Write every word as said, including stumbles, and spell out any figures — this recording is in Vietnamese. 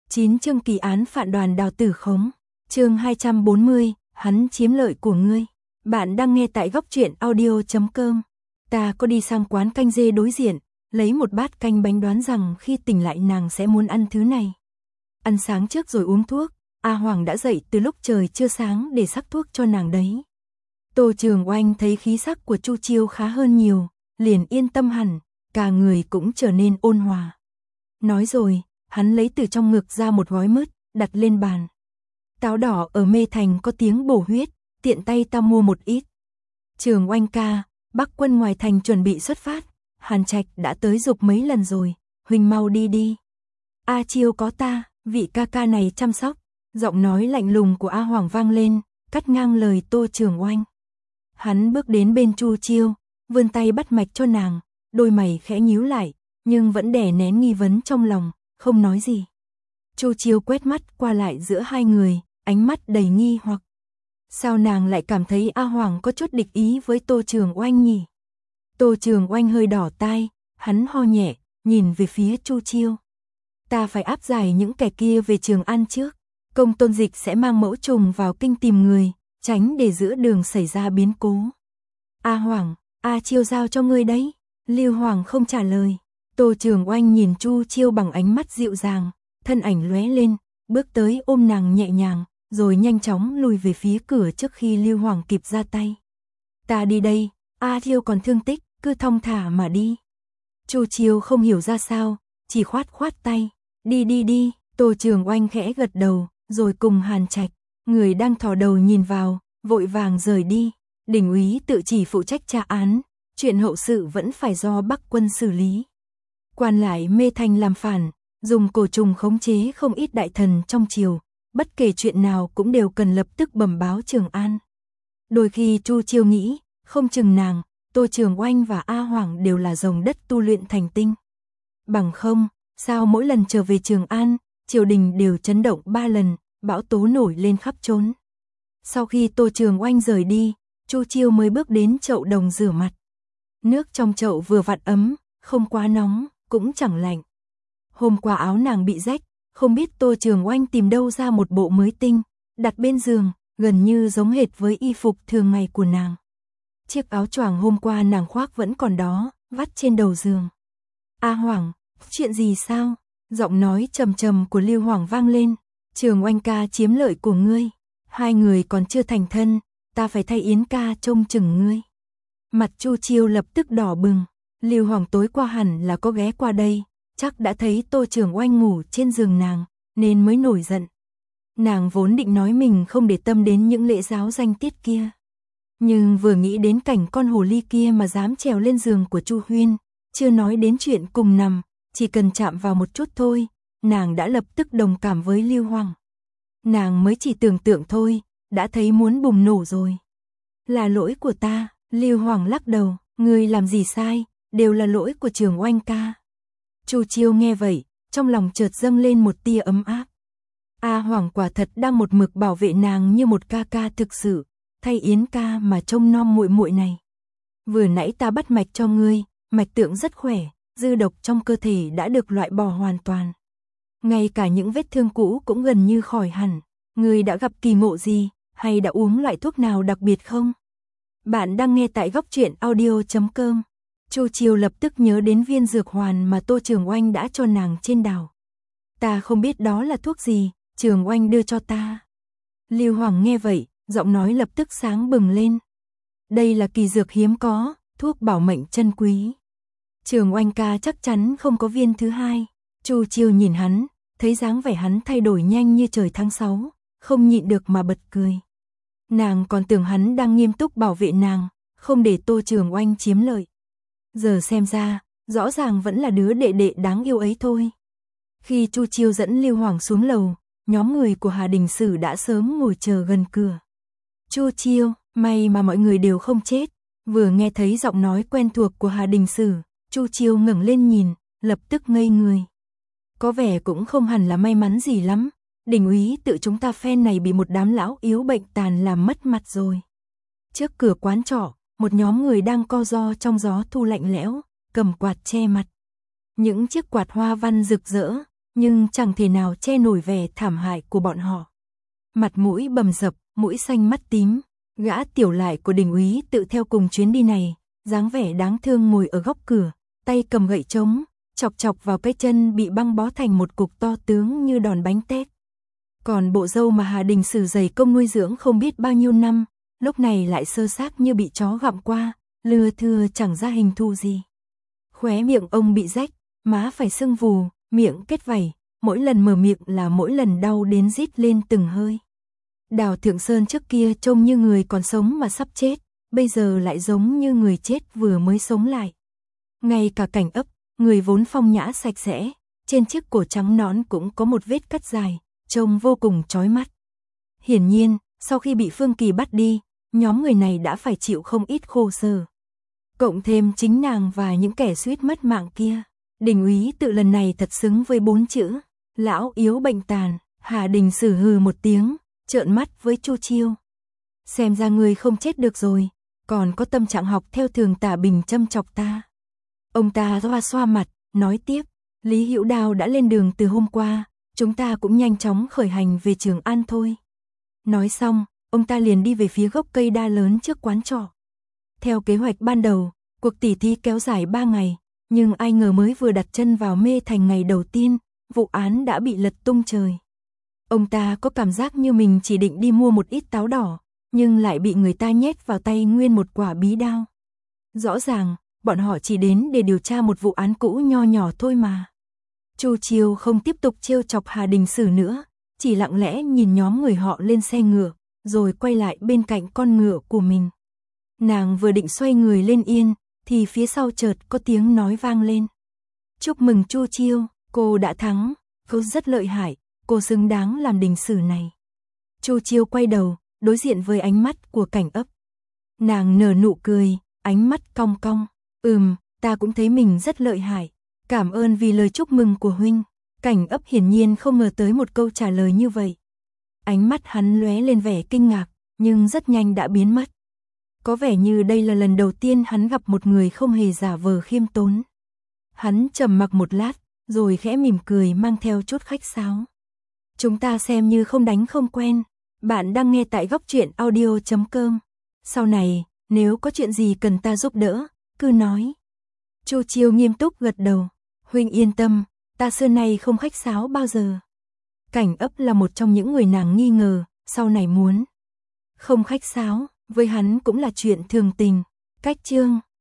chín chương kỳ án phản đoàn Đào Tử Khống. Chương hai trăm bốn mươi, hắn chiếm lợi của ngươi. Bạn đang nghe tại góc truyện audio chấm com. Ta có đi sang quán canh dê đối diện, lấy một bát canh bánh đoán rằng khi tỉnh lại nàng sẽ muốn ăn thứ này. Ăn sáng trước rồi uống thuốc, A Hoàng đã dậy từ lúc trời chưa sáng để sắc thuốc cho nàng đấy. Tô Trường Oanh thấy khí sắc của Chu Chiêu khá hơn nhiều, liền yên tâm hẳn, cả người cũng trở nên ôn hòa. Nói rồi, hắn lấy từ trong ngực ra một gói mứt, đặt lên bàn. Táo đỏ ở Mê Thành có tiếng bổ huyết, tiện tay ta mua một ít. Trường Oanh ca, Bắc quân ngoài thành chuẩn bị xuất phát, Hàn Trạch đã tới giục mấy lần rồi, huynh mau đi đi. A Chiêu có ta, vị ca ca này chăm sóc. Giọng nói lạnh lùng của A Hoàng vang lên, cắt ngang lời Tô Trường Oanh. Hắn bước đến bên Chu Chiêu, vươn tay bắt mạch cho nàng, đôi mày khẽ nhíu lại, nhưng vẫn đè nén nghi vấn trong lòng, không nói gì. Chu Chiêu quét mắt qua lại giữa hai người, ánh mắt đầy nghi hoặc. Sao nàng lại cảm thấy A Hoàng có chút địch ý với Tô Trường Oanh nhỉ? Tô Trường Oanh hơi đỏ tai, hắn ho nhẹ, nhìn về phía Chu Chiêu. Ta phải áp giải những kẻ kia về Trường An trước. Công Tôn Dịch sẽ mang mẫu trùng vào kinh tìm người, tránh để giữa đường xảy ra biến cố. A Hoàng, A Chiêu giao cho ngươi đấy. Lưu Hoàng không trả lời. Tô Trường Oanh nhìn Chu Chiêu bằng ánh mắt dịu dàng, thân ảnh lóe lên, bước tới ôm nàng nhẹ nhàng, rồi nhanh chóng lùi về phía cửa trước khi Lưu Hoàng kịp ra tay. Ta đi đây, A Chiêu còn thương tích, cứ thong thả mà đi. Chu Chiêu không hiểu ra sao, chỉ khoát khoát tay. Đi đi đi, Tô Trường Oanh khẽ gật đầu, rồi cùng Hàn Trạch, người đang thò đầu nhìn vào, vội vàng rời đi. Đỉnh úy tự chỉ phụ trách tra án, chuyện hậu sự vẫn phải do Bắc quân xử lý. Quan lại Mê Thành làm phản, dùng cổ trùng khống chế không ít đại thần trong triều, bất kể chuyện nào cũng đều cần lập tức bẩm báo Trường An. Đôi khi Chu Chiêu nghĩ, không chừng nàng, Tô Trường Oanh và A Hoàng đều là rồng đất tu luyện thành tinh. Bằng không, sao mỗi lần trở về Trường An, triều đình đều chấn động ba lần, bão tố nổi lên khắp trốn. Sau khi Tô Trường Oanh rời đi, Chu Chiêu mới bước đến chậu đồng rửa mặt. Nước trong chậu vừa vặn ấm, không quá nóng, cũng chẳng lạnh. Hôm qua áo nàng bị rách, không biết Tô Trường Oanh tìm đâu ra một bộ mới tinh, đặt bên giường, gần như giống hệt với y phục thường ngày của nàng. Chiếc áo choàng hôm qua nàng khoác vẫn còn đó, vắt trên đầu giường. A Hoàng, chuyện gì sao? Giọng nói trầm trầm của Lưu Hoàng vang lên. Trường Oanh ca chiếm lợi của ngươi, hai người còn chưa thành thân, ta phải thay Yến ca trông chừng ngươi. Mặt Chu Chiêu lập tức đỏ bừng. Lưu Hoàng tối qua hẳn là có ghé qua đây, chắc đã thấy Tô Trường Oanh ngủ trên giường nàng, nên mới nổi giận. Nàng vốn định nói mình không để tâm đến những lễ giáo danh tiết kia, nhưng vừa nghĩ đến cảnh con hồ ly kia mà dám trèo lên giường của Chu Huyên, chưa nói đến chuyện cùng nằm, chỉ cần chạm vào một chút thôi, nàng đã lập tức đồng cảm với Lưu Hoàng. Nàng mới chỉ tưởng tượng thôi, đã thấy muốn bùng nổ rồi. Là lỗi của ta, Lưu Hoàng lắc đầu, ngươi làm gì sai, đều là lỗi của Trường Oanh ca. Chu Chiêu nghe vậy, trong lòng chợt dâng lên một tia ấm áp. A Hoàng quả thật đang một mực bảo vệ nàng như một ca ca thực sự, thay Yến ca mà trông nom muội muội này. Vừa nãy ta bắt mạch cho ngươi, mạch tượng rất khỏe, dư độc trong cơ thể đã được loại bỏ hoàn toàn. Ngay cả những vết thương cũ cũng gần như khỏi hẳn. Ngươi đã gặp kỳ ngộ gì, hay đã uống loại thuốc nào đặc biệt không? Bạn đang nghe tại góc truyện audio chấm com. Chu Chiêu lập tức nhớ đến viên dược hoàn mà Tô Trường Oanh đã cho nàng trên đảo. Ta không biết đó là thuốc gì, Trường Oanh đưa cho ta. Lưu Hoàng nghe vậy, giọng nói lập tức sáng bừng lên. Đây là kỳ dược hiếm có, thuốc bảo mệnh chân quý. Trường Oanh ca chắc chắn không có viên thứ hai. Chu Chiêu nhìn hắn, thấy dáng vẻ hắn thay đổi nhanh như trời tháng sáu, không nhịn được mà bật cười. Nàng còn tưởng hắn đang nghiêm túc bảo vệ nàng, không để Tô Trường Oanh chiếm lợi. Giờ xem ra, rõ ràng vẫn là đứa đệ đệ đáng yêu ấy thôi. Khi Chu Chiêu dẫn Lưu Hoàng xuống lầu, nhóm người của Hà Đình Sử đã sớm ngồi chờ gần cửa. Chu Chiêu, may mà mọi người đều không chết. Vừa nghe thấy giọng nói quen thuộc của Hà Đình Sử, Chu Chiêu ngẩng lên nhìn, lập tức ngây người. Có vẻ cũng không hẳn là may mắn gì lắm. Đỉnh úy tự chúng ta phen này bị một đám lão yếu bệnh tàn làm mất mặt rồi. Trước cửa quán trọ, một nhóm người đang co ro trong gió thu lạnh lẽo, cầm quạt che mặt. Những chiếc quạt hoa văn rực rỡ, nhưng chẳng thể nào che nổi vẻ thảm hại của bọn họ. Mặt mũi bầm dập, mũi xanh mắt tím, gã tiểu lại của Đình úy tự theo cùng chuyến đi này, dáng vẻ đáng thương ngồi ở góc cửa, tay cầm gậy trống, chọc chọc vào cái chân bị băng bó thành một cục to tướng như đòn bánh tét. Còn bộ dâu mà Hà Đình Sử dày công nuôi dưỡng không biết bao nhiêu năm, lúc này lại sơ xác như bị chó gặm qua, lưa thưa chẳng ra hình thù gì. Khóe miệng ông bị rách, má phải sưng vù, miệng kết vảy, mỗi lần mở miệng là mỗi lần đau đến rít lên từng hơi. Đào Thượng Sơn trước kia trông như người còn sống mà sắp chết, bây giờ lại giống như người chết vừa mới sống lại. Ngay cả Cảnh Ấp, người vốn phong nhã sạch sẽ, trên chiếc cổ trắng nõn cũng có một vết cắt dài, trông vô cùng chói mắt. Hiển nhiên, sau khi bị Phương Kỳ bắt đi, nhóm người này đã phải chịu không ít khổ sở. Cộng thêm chính nàng và những kẻ suýt mất mạng kia, Đình úy tự lần này thật xứng với bốn chữ, lão yếu bệnh tàn. Hà Đình Sử hừ một tiếng, trợn mắt với Chu Chiêu. Xem ra ngươi không chết được rồi, còn có tâm trạng học theo thường tả bình châm chọc ta. Ông ta xoa xoa mặt, nói tiếp, Lý Hữu Đào đã lên đường từ hôm qua, chúng ta cũng nhanh chóng khởi hành về Trường An thôi. Nói xong, ông ta liền đi về phía gốc cây đa lớn trước quán trọ. Theo kế hoạch ban đầu, cuộc tỉ thí kéo dài ba ngày, nhưng ai ngờ mới vừa đặt chân vào Mê Thành ngày đầu tiên, vụ án đã bị lật tung trời. Ông ta có cảm giác như mình chỉ định đi mua một ít táo đỏ, nhưng lại bị người ta nhét vào tay nguyên một quả bí đao. Rõ ràng, bọn họ chỉ đến để điều tra một vụ án cũ nho nhỏ thôi mà. Chu Chiêu không tiếp tục trêu chọc Hà Đình Sử nữa, chỉ lặng lẽ nhìn nhóm người họ lên xe ngựa, rồi quay lại bên cạnh con ngựa của mình. Nàng vừa định xoay người lên yên, thì phía sau chợt có tiếng nói vang lên. Chúc mừng Chu Chiêu, cô đã thắng, cô rất lợi hại, cô xứng đáng làm Đình Sử này. Chu Chiêu quay đầu, đối diện với ánh mắt của Cảnh Ấp. Nàng nở nụ cười, ánh mắt cong cong. Ừm, ta cũng thấy mình rất lợi hại. Cảm ơn vì lời chúc mừng của huynh. Cảnh Ấp hiển nhiên không ngờ tới một câu trả lời như vậy. Ánh mắt hắn lóe lên vẻ kinh ngạc, nhưng rất nhanh đã biến mất. Có vẻ như đây là lần đầu tiên hắn gặp một người không hề giả vờ khiêm tốn. Hắn trầm mặc một lát, rồi khẽ mỉm cười mang theo chút khách sáo. Chúng ta xem như không đánh không quen. Bạn đang nghe tại góc truyện audio chấm com. Sau này, nếu có chuyện gì cần ta giúp đỡ, cứ nói. Chu Chiêu nghiêm túc gật đầu. Huynh yên tâm, ta xưa nay không khách sáo bao giờ. Cảnh Ấp là một trong những người nàng nghi ngờ, sau này muốn không khách sáo, với hắn cũng là chuyện thường tình. Cách chương